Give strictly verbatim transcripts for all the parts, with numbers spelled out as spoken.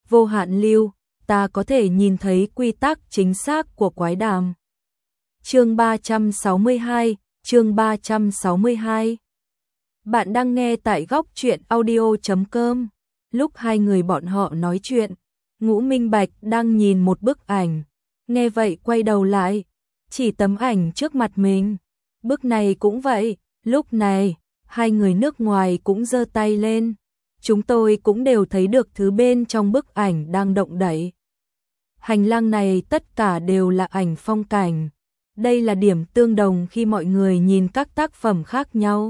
vô hạn lưu, ta có thể nhìn thấy quy tắc chính xác của quái đàm. Chương ba trăm sáu mươi hai, chương ba trăm sáu mươi hai. Bạn đang nghe tại góc truyện audio chấm com. Lúc hai người bọn họ nói chuyện, Ngũ Minh Bạch đang nhìn một bức ảnh, nghe vậy quay đầu lại, chỉ tấm ảnh trước mặt mình. Bức này cũng vậy, lúc này, hai người nước ngoài cũng giơ tay lên. Chúng tôi cũng đều thấy được thứ bên trong bức ảnh đang động đậy. Hành lang này tất cả đều là ảnh phong cảnh. Đây là điểm tương đồng khi mọi người nhìn các tác phẩm khác nhau.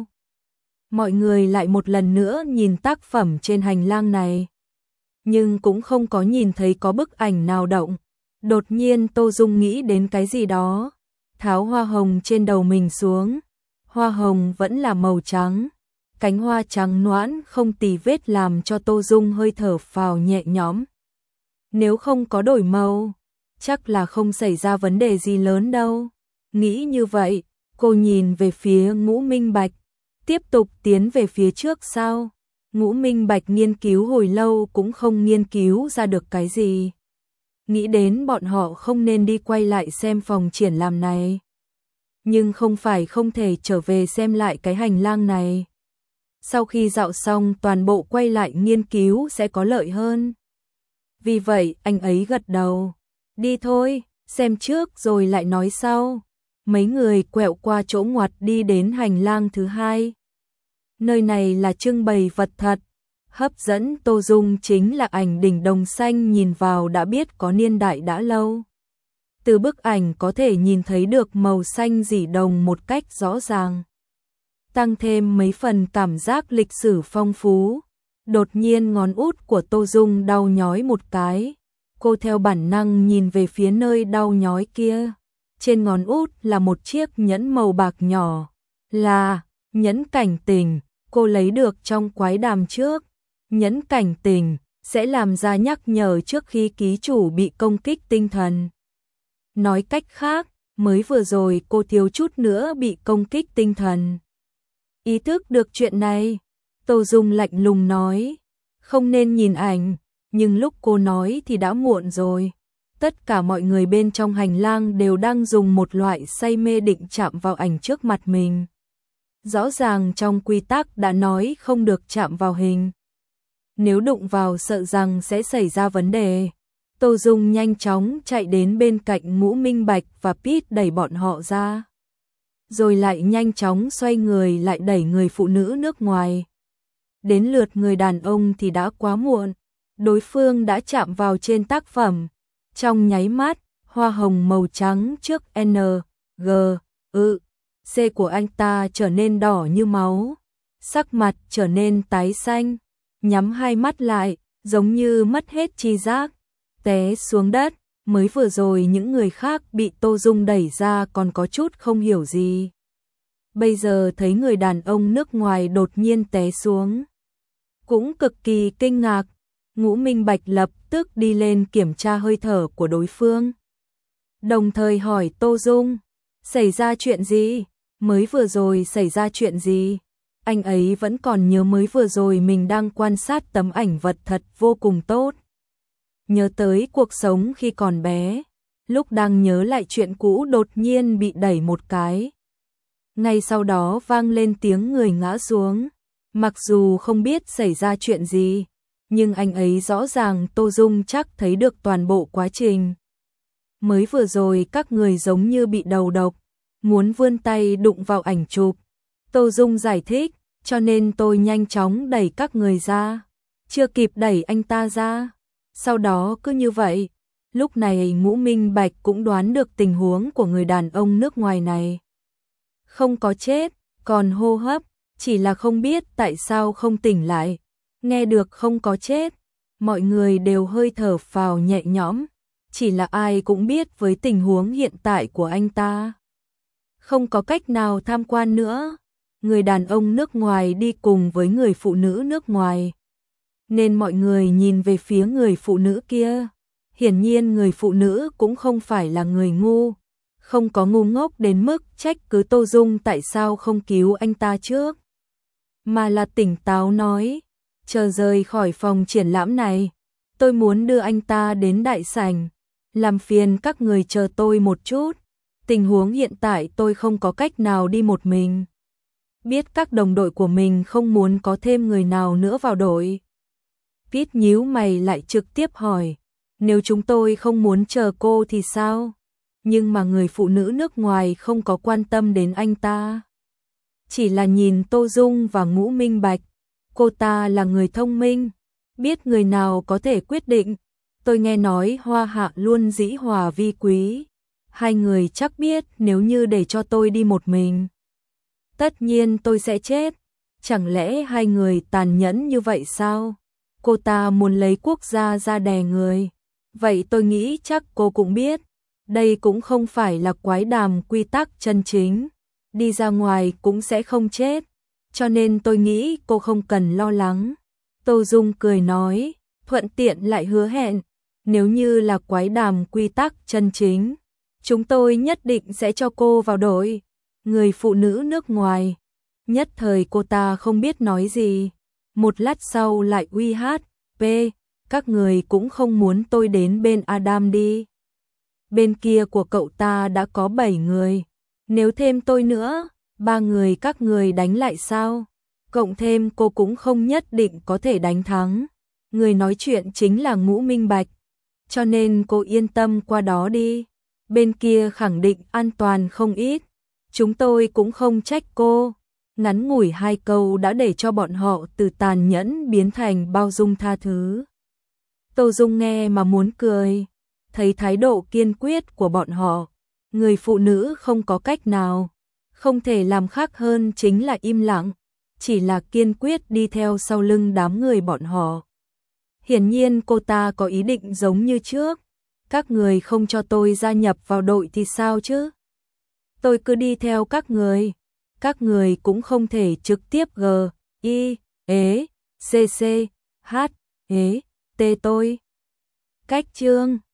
Mọi người lại một lần nữa nhìn tác phẩm trên hành lang này. Nhưng cũng không có nhìn thấy có bức ảnh nào động. Đột nhiên Tô Dung nghĩ đến cái gì đó. Tháo hoa hồng trên đầu mình xuống. Hoa hồng vẫn là màu trắng. Cánh hoa trắng nõn không tì vết làm cho Tô Dung hơi thở phào nhẹ nhõm. Nếu không có đổi màu, chắc là không xảy ra vấn đề gì lớn đâu. Nghĩ như vậy, cô nhìn về phía Ngũ Minh Bạch, tiếp tục tiến về phía trước sao? Ngũ Minh Bạch nghiên cứu hồi lâu cũng không nghiên cứu ra được cái gì. Nghĩ đến bọn họ không nên đi quay lại xem phòng triển lãm này. Nhưng không phải không thể trở về xem lại cái hành lang này. Sau khi dạo xong toàn bộ quay lại nghiên cứu sẽ có lợi hơn. Vì vậy anh ấy gật đầu. Đi thôi, xem trước rồi lại nói sau. Mấy người quẹo qua chỗ ngoặt đi đến hành lang thứ hai. Nơi này là trưng bày vật thật. Hấp dẫn Tô Dung chính là ảnh đỉnh đồng xanh, nhìn vào đã biết có niên đại đã lâu. Từ bức ảnh có thể nhìn thấy được màu xanh rỉ đồng một cách rõ ràng. Tăng thêm mấy phần cảm giác lịch sử phong phú. Đột nhiên ngón út của Tô Dung đau nhói một cái. Cô theo bản năng nhìn về phía nơi đau nhói kia. Trên ngón út là một chiếc nhẫn màu bạc nhỏ. Là nhẫn cảnh tình, cô lấy được trong quái đàm trước. Nhẫn cảnh tình sẽ làm ra nhắc nhở trước khi ký chủ bị công kích tinh thần. Nói cách khác, mới vừa rồi cô thiếu chút nữa bị công kích tinh thần. Ý thức được chuyện này, Tô Dung lạnh lùng nói, không nên nhìn ảnh, nhưng lúc cô nói thì đã muộn rồi. Tất cả mọi người bên trong hành lang đều đang dùng một loại say mê định chạm vào ảnh trước mặt mình. Rõ ràng trong quy tắc đã nói không được chạm vào hình. Nếu đụng vào sợ rằng sẽ xảy ra vấn đề. Tô Dung nhanh chóng chạy đến bên cạnh Ngũ Minh Bạch và Pete đẩy bọn họ ra. Rồi lại nhanh chóng xoay người lại đẩy người phụ nữ nước ngoài. Đến lượt người đàn ông thì đã quá muộn. Đối phương đã chạm vào trên tác phẩm. Trong nháy mắt, hoa hồng màu trắng trước N, G, ư, C của anh ta trở nên đỏ như máu. Sắc mặt trở nên tái xanh. Nhắm hai mắt lại, giống như mất hết tri giác. Té xuống đất. Mới vừa rồi những người khác bị Tô Dung đẩy ra còn có chút không hiểu gì. Bây giờ thấy người đàn ông nước ngoài đột nhiên té xuống. Cũng cực kỳ kinh ngạc. Ngũ Minh Bạch lập tức đi lên kiểm tra hơi thở của đối phương. Đồng thời hỏi Tô Dung, xảy ra chuyện gì? Mới vừa rồi xảy ra chuyện gì? Anh ấy vẫn còn nhớ mới vừa rồi mình đang quan sát tấm ảnh vật thật vô cùng tốt. Nhớ tới cuộc sống khi còn bé, lúc đang nhớ lại chuyện cũ đột nhiên bị đẩy một cái. Ngay sau đó vang lên tiếng người ngã xuống. Mặc dù không biết xảy ra chuyện gì, nhưng anh ấy rõ ràng Tô Dung chắc thấy được toàn bộ quá trình. Mới vừa rồi các người giống như bị đầu độc, muốn vươn tay đụng vào ảnh chụp. Tô Dung giải thích, cho nên tôi nhanh chóng đẩy các người ra. Chưa kịp đẩy anh ta ra. Sau đó cứ như vậy, lúc này Ngũ Minh Bạch cũng đoán được tình huống của người đàn ông nước ngoài này. Không có chết, còn hô hấp, chỉ là không biết tại sao không tỉnh lại. Nghe được không có chết, mọi người đều hơi thở phào nhẹ nhõm, chỉ là ai cũng biết với tình huống hiện tại của anh ta. Không có cách nào tham quan nữa, người đàn ông nước ngoài đi cùng với người phụ nữ nước ngoài. Nên mọi người nhìn về phía người phụ nữ kia. Hiển nhiên người phụ nữ cũng không phải là người ngu, không có ngu ngốc đến mức trách cứ Tô Dung tại sao không cứu anh ta trước. Mà là tỉnh táo nói, chờ rời khỏi phòng triển lãm này, Tôi muốn đưa anh ta đến đại sảnh, làm phiền các người chờ tôi một chút. Tình huống hiện tại tôi không có cách nào đi một mình. Biết các đồng đội của mình không muốn có thêm người nào nữa vào đội. Pete nhíu mày lại trực tiếp hỏi, nếu chúng tôi không muốn chờ cô thì sao? Nhưng mà người phụ nữ nước ngoài không có quan tâm đến anh ta. Chỉ là nhìn Tô Dung và Ngũ Minh Bạch, cô ta là người thông minh, biết người nào có thể quyết định. Tôi nghe nói Hoa Hạ luôn dĩ hòa vi quý. Hai người chắc biết nếu như để cho tôi đi một mình, tất nhiên tôi sẽ chết. Chẳng lẽ hai người tàn nhẫn như vậy sao? Cô ta muốn lấy quốc gia ra đè người. Vậy tôi nghĩ chắc cô cũng biết, đây cũng không phải là quái đàm quy tắc chân chính. Đi ra ngoài cũng sẽ không chết. Cho nên tôi nghĩ cô không cần lo lắng. Tô Dung cười nói, thuận tiện lại hứa hẹn, nếu như là quái đàm quy tắc chân chính, chúng tôi nhất định sẽ cho cô vào đội. Người phụ nữ nước ngoài, nhất thời cô ta không biết nói gì. Một lát sau lại uy hát, P, các người cũng không muốn tôi đến bên Adam đi. Bên kia của cậu ta đã có bảy người, nếu thêm tôi nữa, ba người các người đánh lại sao? Cộng thêm cô cũng không nhất định có thể đánh thắng. Người nói chuyện chính là Ngũ Minh Bạch, cho nên cô yên tâm qua đó đi. Bên kia khẳng định an toàn không ít. Chúng tôi cũng không trách cô. Ngắn ngủi hai câu đã để cho bọn họ từ tàn nhẫn biến thành bao dung tha thứ. Tô Dung nghe mà muốn cười. Thấy thái độ kiên quyết của bọn họ, người phụ nữ không có cách nào, không thể làm khác hơn chính là im lặng, chỉ là kiên quyết đi theo sau lưng đám người bọn họ. Hiển nhiên cô ta có ý định giống như trước, các người không cho tôi gia nhập vào đội thì sao chứ? Tôi cứ đi theo các người, các người cũng không thể trực tiếp G, I, ế, C C, H, ế, T tôi. Cách chương